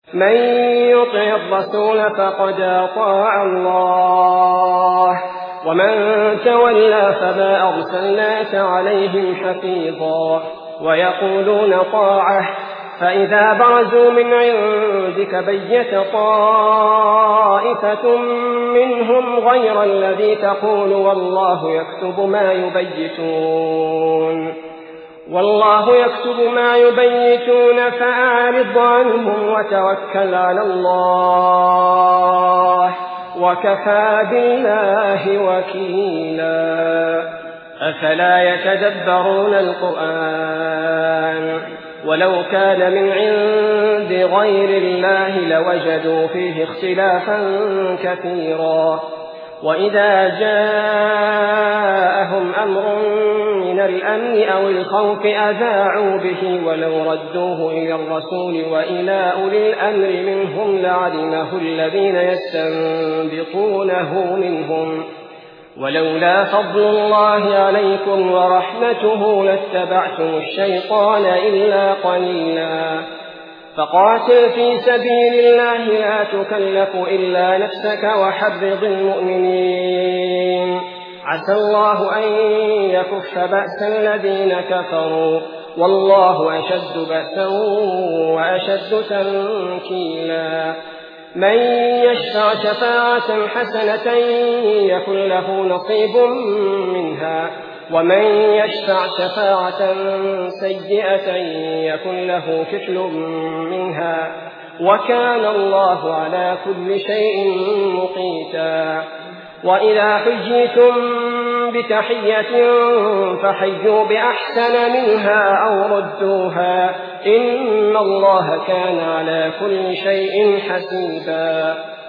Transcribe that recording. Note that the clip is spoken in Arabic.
من يطع الرسول فقد أطاع الله ومن تولى فما أرسلناك عليهم حفيظا ويقولون طاعة فإذا برزوا من عندك بيت طائفة منهم غير الذي تقول والله يكتب ما يبيتون فأعرض عنهم وتوكل على الله وكفى بالله وكيلا. أفلا يتدبرون القرآن ولو كان من عند غير الله لوجدوا فيه اختلافا كثيرا وإذا جاءهم أمر من الأمن أو الخوف أذاعوا به ولو ردوه إلى الرسول وإلى أولي الأمر منهم لعلمه الذين يستنبطونه منهم ولولا فضل الله عليكم ورحمته لاتبعتم الشيطان إلا قليلا. فقاتل في سبيل الله لا تكلف إلا نفسك وحرض المؤمنين عسى الله أن يكف بأس الذين كفروا والله أشد بأسا وأشد تنكيلا. من يشفع شفاعة حسنة يكن له نصيب منها ومن يشفع شفاعة سيئة يكن له كفل منها وكان الله على كل شيء مقيتا. وإذا حييتم بتحية فحيوا بأحسن منها أو ردوها إن الله كان على كل شيء حسيبا.